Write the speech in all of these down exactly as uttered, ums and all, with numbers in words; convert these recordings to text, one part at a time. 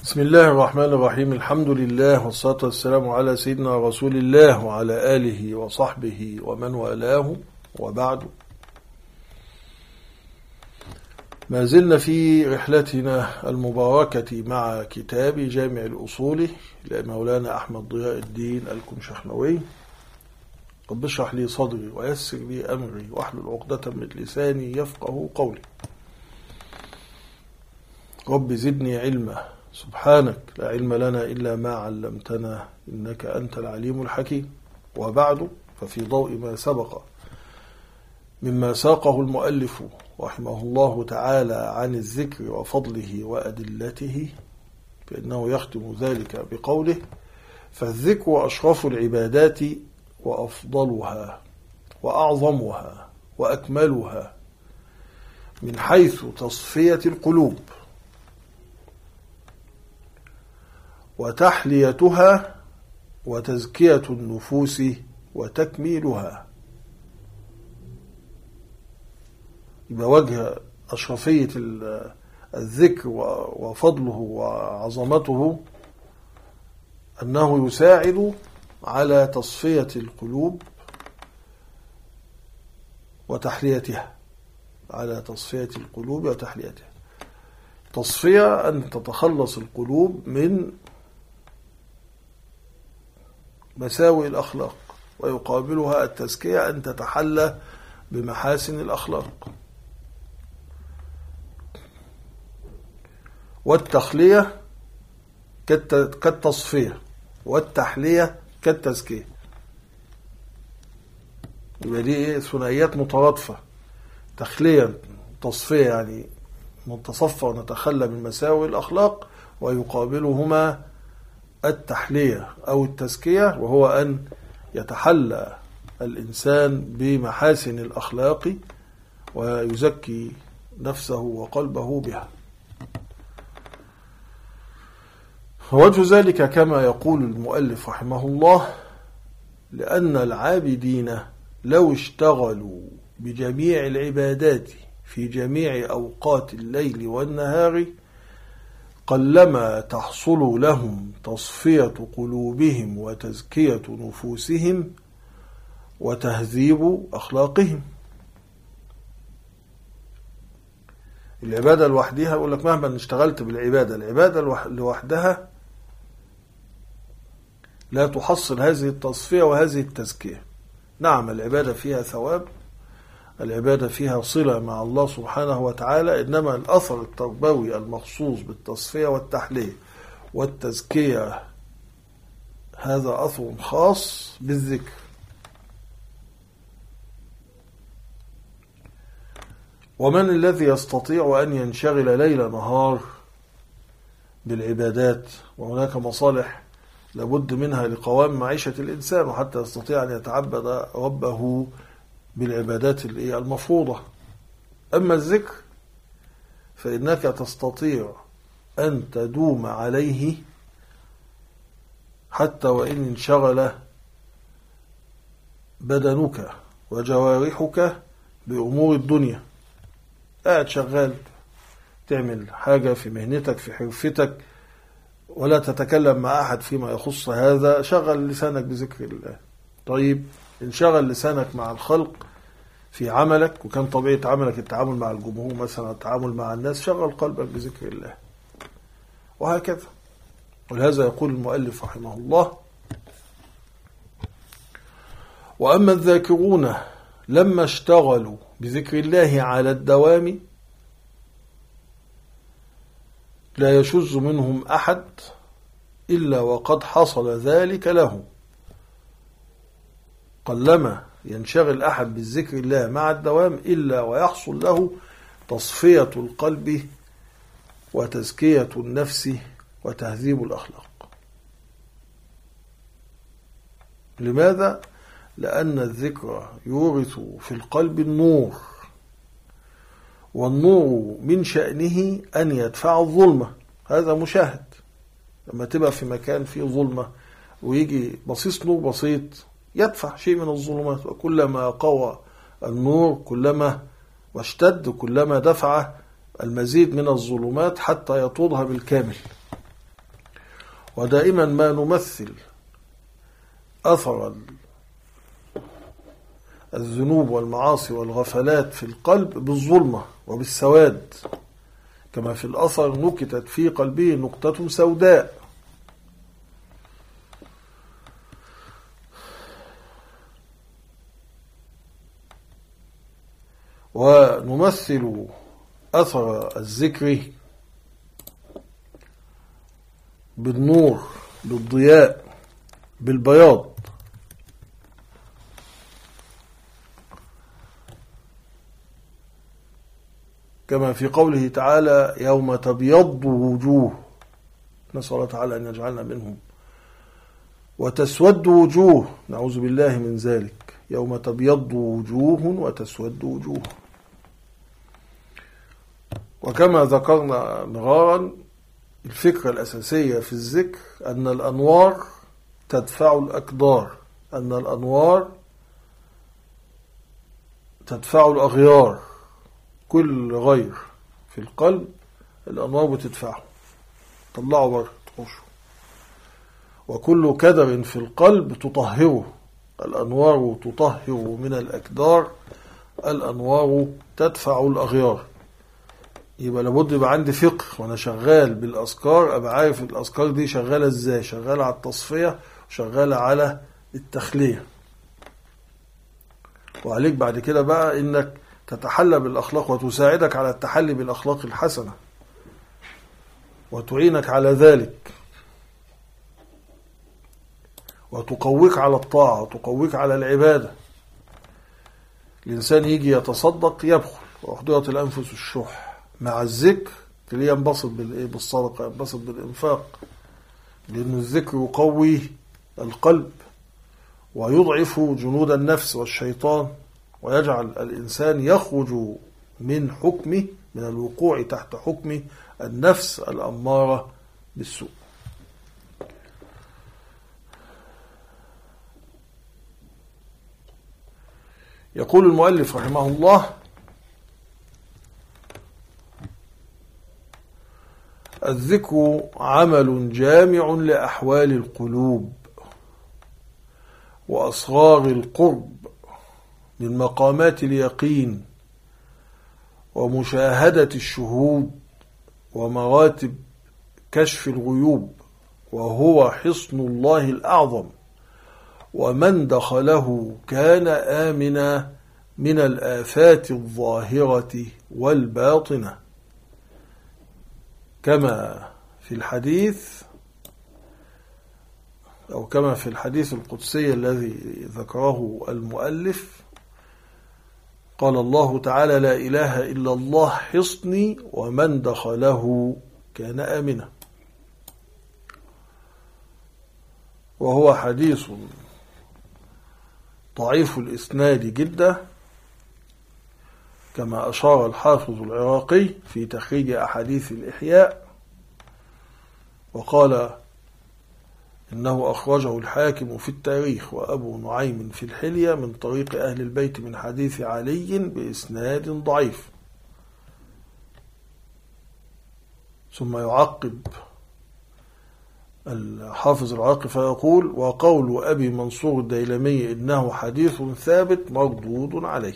بسم الله الرحمن الرحيم. الحمد لله والصلاة والسلام على سيدنا رسول الله وعلى آله وصحبه ومن والاه، وبعد. ما زلنا في رحلتنا المباركة مع كتاب جامع الأصول لمولانا أحمد ضياء الدين الكنشحنوي. رب اشرح لي صدري ويسر لي أمري واحلل عقدة من لساني يفقه قولي. رب زدني علما، سبحانك لا علم لنا إلا ما علمتنا إنك أنت العليم الحكيم. وبعد، ففي ضوء ما سبق مما ساقه المؤلف رحمه الله تعالى عن الذكر وفضله وأدلته، فإنه يختم ذلك بقوله: فالذكر أشرف العبادات وأفضلها وأعظمها وأكملها من حيث تصفية القلوب وتحليتها وتزكية النفوس وتكميلها. يبقى وجه أشرفية الذكر وفضله وعظمته أنه يساعد على تصفية القلوب وتحليتها على تصفية القلوب وتحليتها. تصفية أن تتخلص القلوب من مساوئ الأخلاق، ويقابلها التزكية أن تتحلى بمحاسن الأخلاق. والتخلية كالتصفية والتحلية كالتزكية. يبقى دي ايه؟ ثنائيات مترادفة: تخلية تصفية، يعني نتصفى ونتخلى من مساوئ الأخلاق، ويقابلهما التحلية أو التزكية، وهو أن يتحلى الإنسان بمحاسن الأخلاق ويزكي نفسه وقلبه بها. ووجه ذلك كما يقول المؤلف رحمه الله: لأن العابدين لو اشتغلوا بجميع العبادات في جميع أوقات الليل والنهار قلما تحصل لهم تصفية قلوبهم وتزكية نفوسهم وتهذيب أخلاقهم. العبادة لوحدها، يقول لك مهما اشتغلت بالعبادة، العبادة لوحدها لا تحصل هذه التصفية وهذه التزكية. نعم، العبادة فيها ثواب، العبادة فيها صلة مع الله سبحانه وتعالى، إنما الأثر التربوي المخصوص بالتصفية والتحلية والتزكية هذا أثر خاص بالذكر. ومن الذي يستطيع أن ينشغل ليل نهار بالعبادات؟ وهناك مصالح لابد منها لقوام معيشة الإنسان، وحتى يستطيع أن يتعبد ربه بالعبادات المفروضة. أما الذكر فإنك تستطيع أن تدوم عليه حتى وإن انشغل بدنك وجوارحك بأمور الدنيا. قاعد شغال تعمل حاجة في مهنتك في حرفتك ولا تتكلم مع أحد فيما يخص هذا، شغل لسانك بذكر الله. طيب، انشغل لسانك مع الخلق في عملك، وكان طبيعة عملك التعامل مع الجمهور مثلا، التعامل مع الناس، شغل قلبك بذكر الله، وهكذا. ولهذا يقول المؤلف رحمه الله: وأما الذاكرون لما اشتغلوا بذكر الله على الدوام لا يشذ منهم أحد إلا وقد حصل ذلك له. قلما ينشغل أحد بالذكر الله مع الدوام إلا ويحصل له تصفية القلب وتزكية النفس وتهذيب الأخلاق. لماذا؟ لأن الذكر يورث في القلب النور، والنور من شأنه أن يدفع الظلمة. هذا مشاهد. لما تبقى في مكان فيه ظلمة ويجي بصيص نور بسيط يدفع شيء من الظلمات، وكلما قوى النور كلما واشتد كلما دفع المزيد من الظلمات حتى يطردها بالكامل. ودائما ما نمثل أثر الذنوب والمعاصي والغفلات في القلب بالظلمة وبالسواد، كما في الأثر نكتت في قلبه نقطة سوداء. ونمثل أثر الذكر بالنور، بالضياء، بالبياض. كما في قوله تعالى يوم تبيض وجوه، نسأل الله تعالى أن يجعلنا منهم، وتسود وجوه، نعوذ بالله من ذلك، يوم تبيض وجوه وتسود وجوه. وكما ذكرنا مرارا، الفكرة الأساسية في الذكر أن الأنوار تدفع الأكدار، أن الأنوار تدفع الأغيار. كل غير في القلب الأنوار بتدفعه، طلعه بره تخشه. وكل كدر في القلب تطهره، الأنوار تطهر من الأكدار، الأنوار تدفع الأغيار. يبقى لابد يبقى عندي فقه وانا شغال بالاذكار، ابقى عارف الاذكار دي شغاله ازاي، شغاله على التصفيه وشغاله على التخليه. وعليك بعد كده بقى انك تتحلى بالاخلاق وتساعدك على التحلي بالاخلاق الحسنه وتعينك على ذلك، وتقويك على الطاعه وتقويك على العباده. الانسان يجي يتصدق يبخل، واحضرت الانفس الشح، مع الذكر تلاقيه ينبسط بالصدقة، ينبسط بالإنفاق، لأن الذكر يقوي القلب ويضعف جنود النفس والشيطان، ويجعل الإنسان يخرج من حكمه، من الوقوع تحت حكم النفس الأمارة بالسوء. يقول المؤلف رحمه الله: الذكر عمل جامع لأحوال القلوب وأصغار القرب من مقامات اليقين ومشاهدة الشهود ومراتب كشف الغيوب، وهو حصن الله الأعظم، ومن دخله كان آمنا من الآفات الظاهرة والباطنة، كما في الحديث أو كما في الحديث القدسي الذي ذكره المؤلف، قال الله تعالى: لا إله إلا الله حصني ومن دخله كان آمنا. وهو حديث ضعيف الإسناد جدا، كما أشار الحافظ العراقي في تخريج أحاديث الإحياء، وقال إنه أخرجه الحاكم في التاريخ وأبو نعيم في الحلية من طريق أهل البيت من حديث علي بإسناد ضعيف. ثم يعقب الحافظ العراقي فيقول: وقول أبي منصور الديلمي إنه حديث ثابت مردود عليه.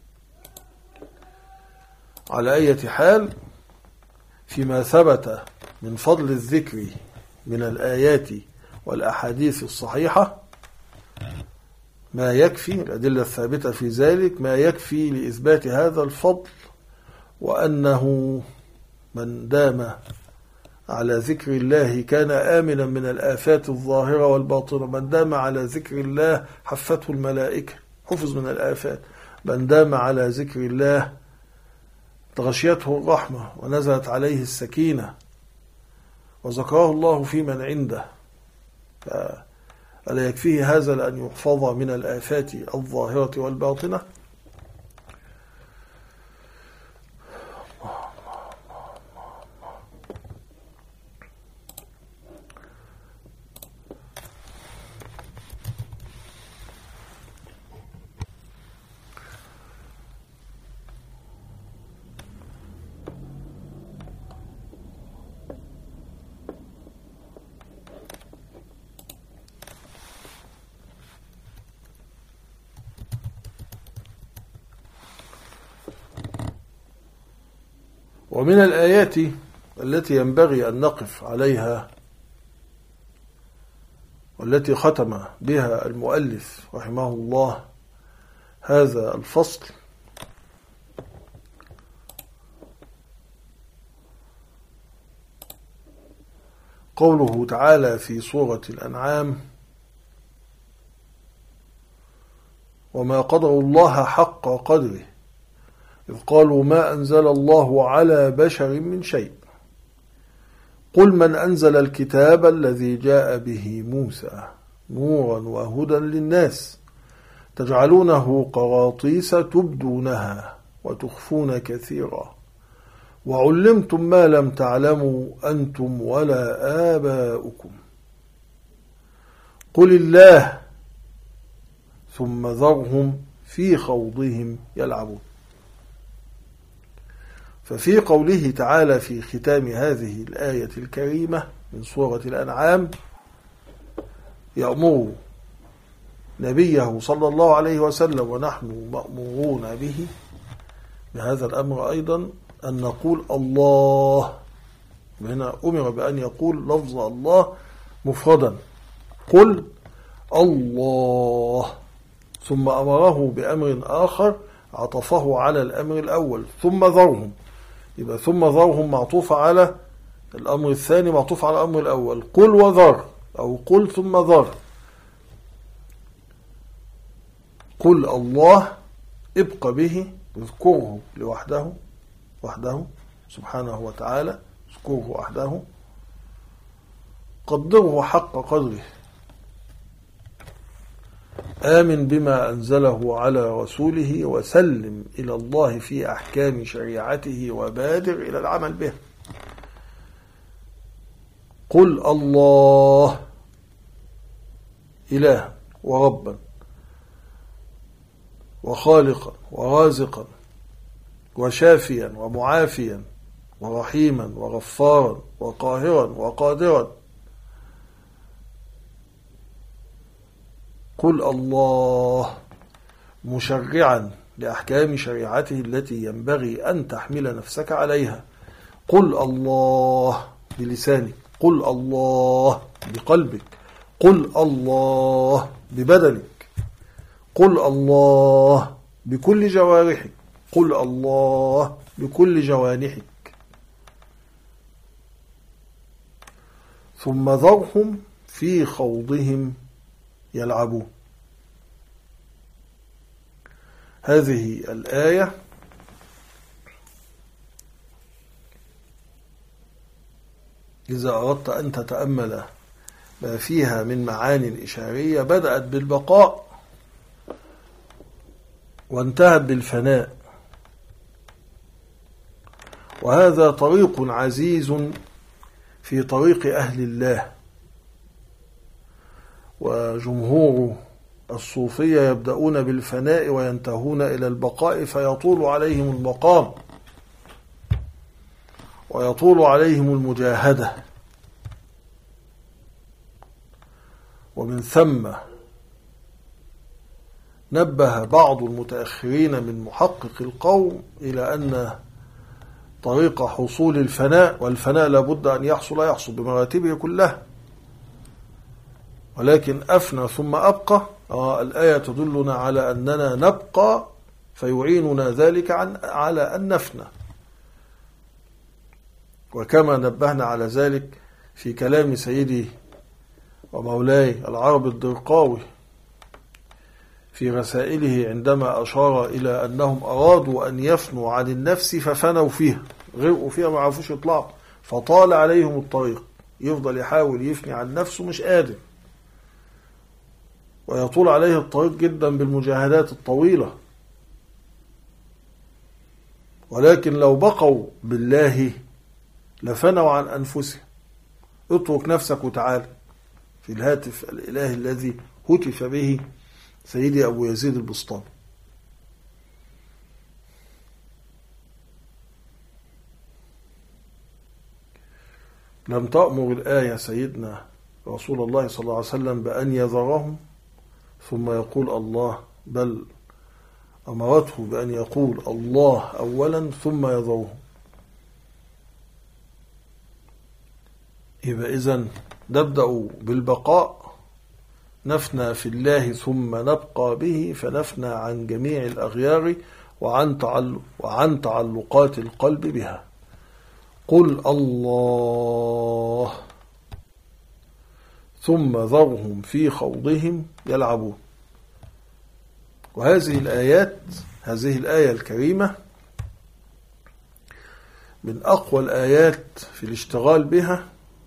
على أي حال، فيما ثبت من فضل الذكر من الآيات والأحاديث الصحيحة ما يكفي، الأدلة الثابتة في ذلك ما يكفي لإثبات هذا الفضل، وأنه من دام على ذكر الله كان آمنا من الآفات الظاهرة والباطنة. من دام على ذكر الله حفته الملائكة، حفظ من الآفات. من دام على ذكر الله تغشيته الرحمة ونزلت عليه السكينة وذكره الله في من عنده. ألا يكفيه هذا لأن يحفظ من الآفات الظاهرة والباطنة؟ ومن الآيات التي ينبغي أن نقف عليها والتي ختم بها المؤلف رحمه الله هذا الفصل قوله تعالى في سورة الأنعام: وما قدروا الله حق قدره إذ قالوا ما أنزل الله على بشر من شيء قل من أنزل الكتاب الذي جاء به موسى نورا وهدى للناس تجعلونه قراطيس تبدونها وتخفون كثيرا وعلمتم ما لم تعلموا أنتم ولا آباؤكم قل الله ثم ذرهم في خوضهم يلعبون. ففي قوله تعالى في ختام هذه الآية الكريمة من سورة الأنعام يأمر نبيه صلى الله عليه وسلم ونحن مأمورون به بهذا الأمر أيضا أن نقول الله. هنا أمر بأن يقول لفظ الله مفردا قل الله، ثم أمره بأمر آخر عطفه على الأمر الأول ثم ذرهم، يبقى ثم ذرهم معطوف على الأمر الثاني معطوف على الأمر الأول، قل وذر أو قل ثم ذر. قل الله ابق به اذكره لوحده وحده سبحانه وتعالى، اذكره وحده، قدره حق قدره، آمن بما أنزله على رسوله وسلم إلى الله في أحكام شريعته وبادر إلى العمل به. قل الله إله وربا وخالقا ورازقا وشافيا ومعافيا ورحيما وغفارا وقاهرا وقادرا. قل الله مشرعا لأحكام شريعته التي ينبغي أن تحمل نفسك عليها. قل الله بلسانك، قل الله بقلبك، قل الله ببدنك، قل الله بكل جوارحك، قل الله بكل جوانحك. ثم ذرهم في خوضهم يلعبون. هذه الآية إذا أردت أن تتأمل ما فيها من معاني إشارية بدأت بالبقاء وانتهت بالفناء، وهذا طريق عزيز في طريق أهل الله. وجمهور الصوفية يبدأون بالفناء وينتهون إلى البقاء، فيطول عليهم المقام ويطول عليهم المجاهدة. ومن ثم نبه بعض المتأخرين من محقق القوم إلى أن طريق حصول الفناء، والفناء لابد أن يحصل يحصل بمراتبه كلها، ولكن أفنى ثم أبقى. آه الآية تدلنا على أننا نبقى فيعيننا ذلك عن على أن نفنى، وكما نبهنا على ذلك في كلام سيدي ومولاي العرب الدرقاوي في رسائله عندما أشار إلى أنهم أرادوا أن يفنوا عن النفس ففنوا فيها، غرقوا فيها ما عرفوش يطلعوا، فطال عليهم الطريق، يفضل يحاول يفني عن نفسه مش قادر، ويطول عليه الطريق جدا بالمجاهدات الطويلة. ولكن لو بقوا بالله لفنوا عن أنفسهم. اترك نفسك وتعال في الهاتف الإلهي الذي هتف به سيدي أبو يزيد البسطامي. لم تأمر الآية سيدنا رسول الله صلى الله عليه وسلم بأن يذرهم ثم يقول الله، بل أمرته بأن يقول الله أولا ثم يذرهم. يبقى إذن نبدأ بالبقاء، نفنى في الله ثم نبقى به، فنفنى عن جميع الأغيار وعن تعلق وعن تعلقات القلب بها. قل الله ثم ذرهم في خوضهم يلعبون. وهذه الآيات، هذه الآية الكريمة من أقوى الآيات في الاشتغال بها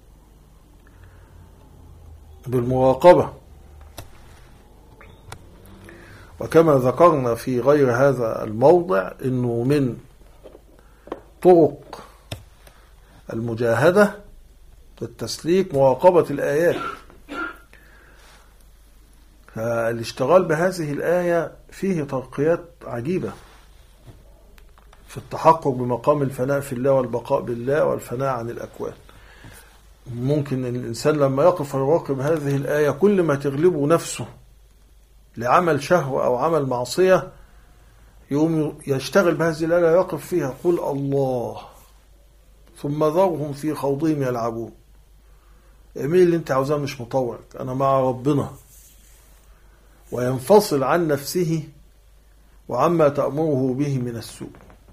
بالمراقبة. وكما ذكرنا في غير هذا الموضع إنه من طرق المجاهدة والتسليك مراقبة الآيات. فالاشتغال بهذه الآية فيه ترقيات عجيبة في التحقق بمقام الفناء في الله والبقاء بالله والفناء عن الأكوان. ممكن الإنسان لما يقف ويراقب هذه الآية كل ما تغلبه نفسه لعمل شهوة أو عمل معصية يقوم يشتغل بهذه الآية يقف فيها. قل الله ثم ذرهم في خوضهم يلعبون. اعمل اللي انت عاوزاه مش مطوعك، أنا مع ربنا. وينفصل عن نفسه وعما تأمره به من السوء.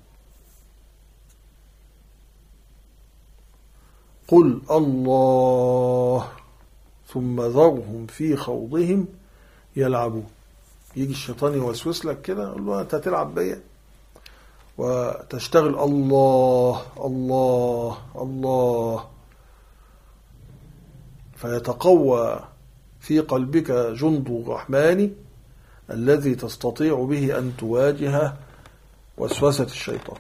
قل الله ثم ذرهم في خوضهم يلعبون. يجي الشيطان يوسوس لك كده، يقول له انت هتلعب بيا، وتشتغل الله الله الله، فيتقوى في قلبك جند الرحمن الذي تستطيع به أن تواجه وسوسة الشيطان.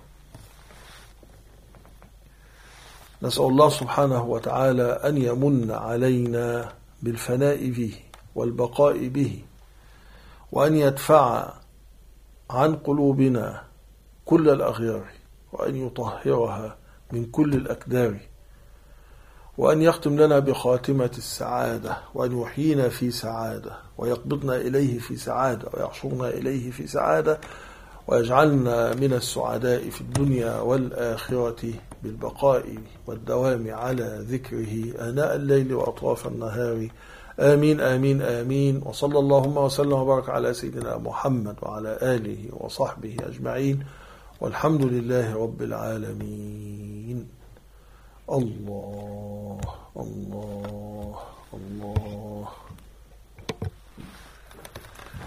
نسأل الله سبحانه وتعالى أن يمن علينا بالفناء به والبقاء به، وأن يدفع عن قلوبنا كل الأغيار، وأن يطهرها من كل الأكدار، وأن يختم لنا بخاتمة السعادة، وأن يحيينا في سعادة، ويقبضنا إليه في سعادة، ويحشرنا إليه في سعادة، ويجعلنا من السعداء في الدنيا والآخرة بالبقاء والدوام على ذكره آناء الليل وأطراف النهار. آمين آمين آمين. وصلى اللهم وسلم وبارك على سيدنا محمد وعلى آله وصحبه أجمعين، والحمد لله رب العالمين. الله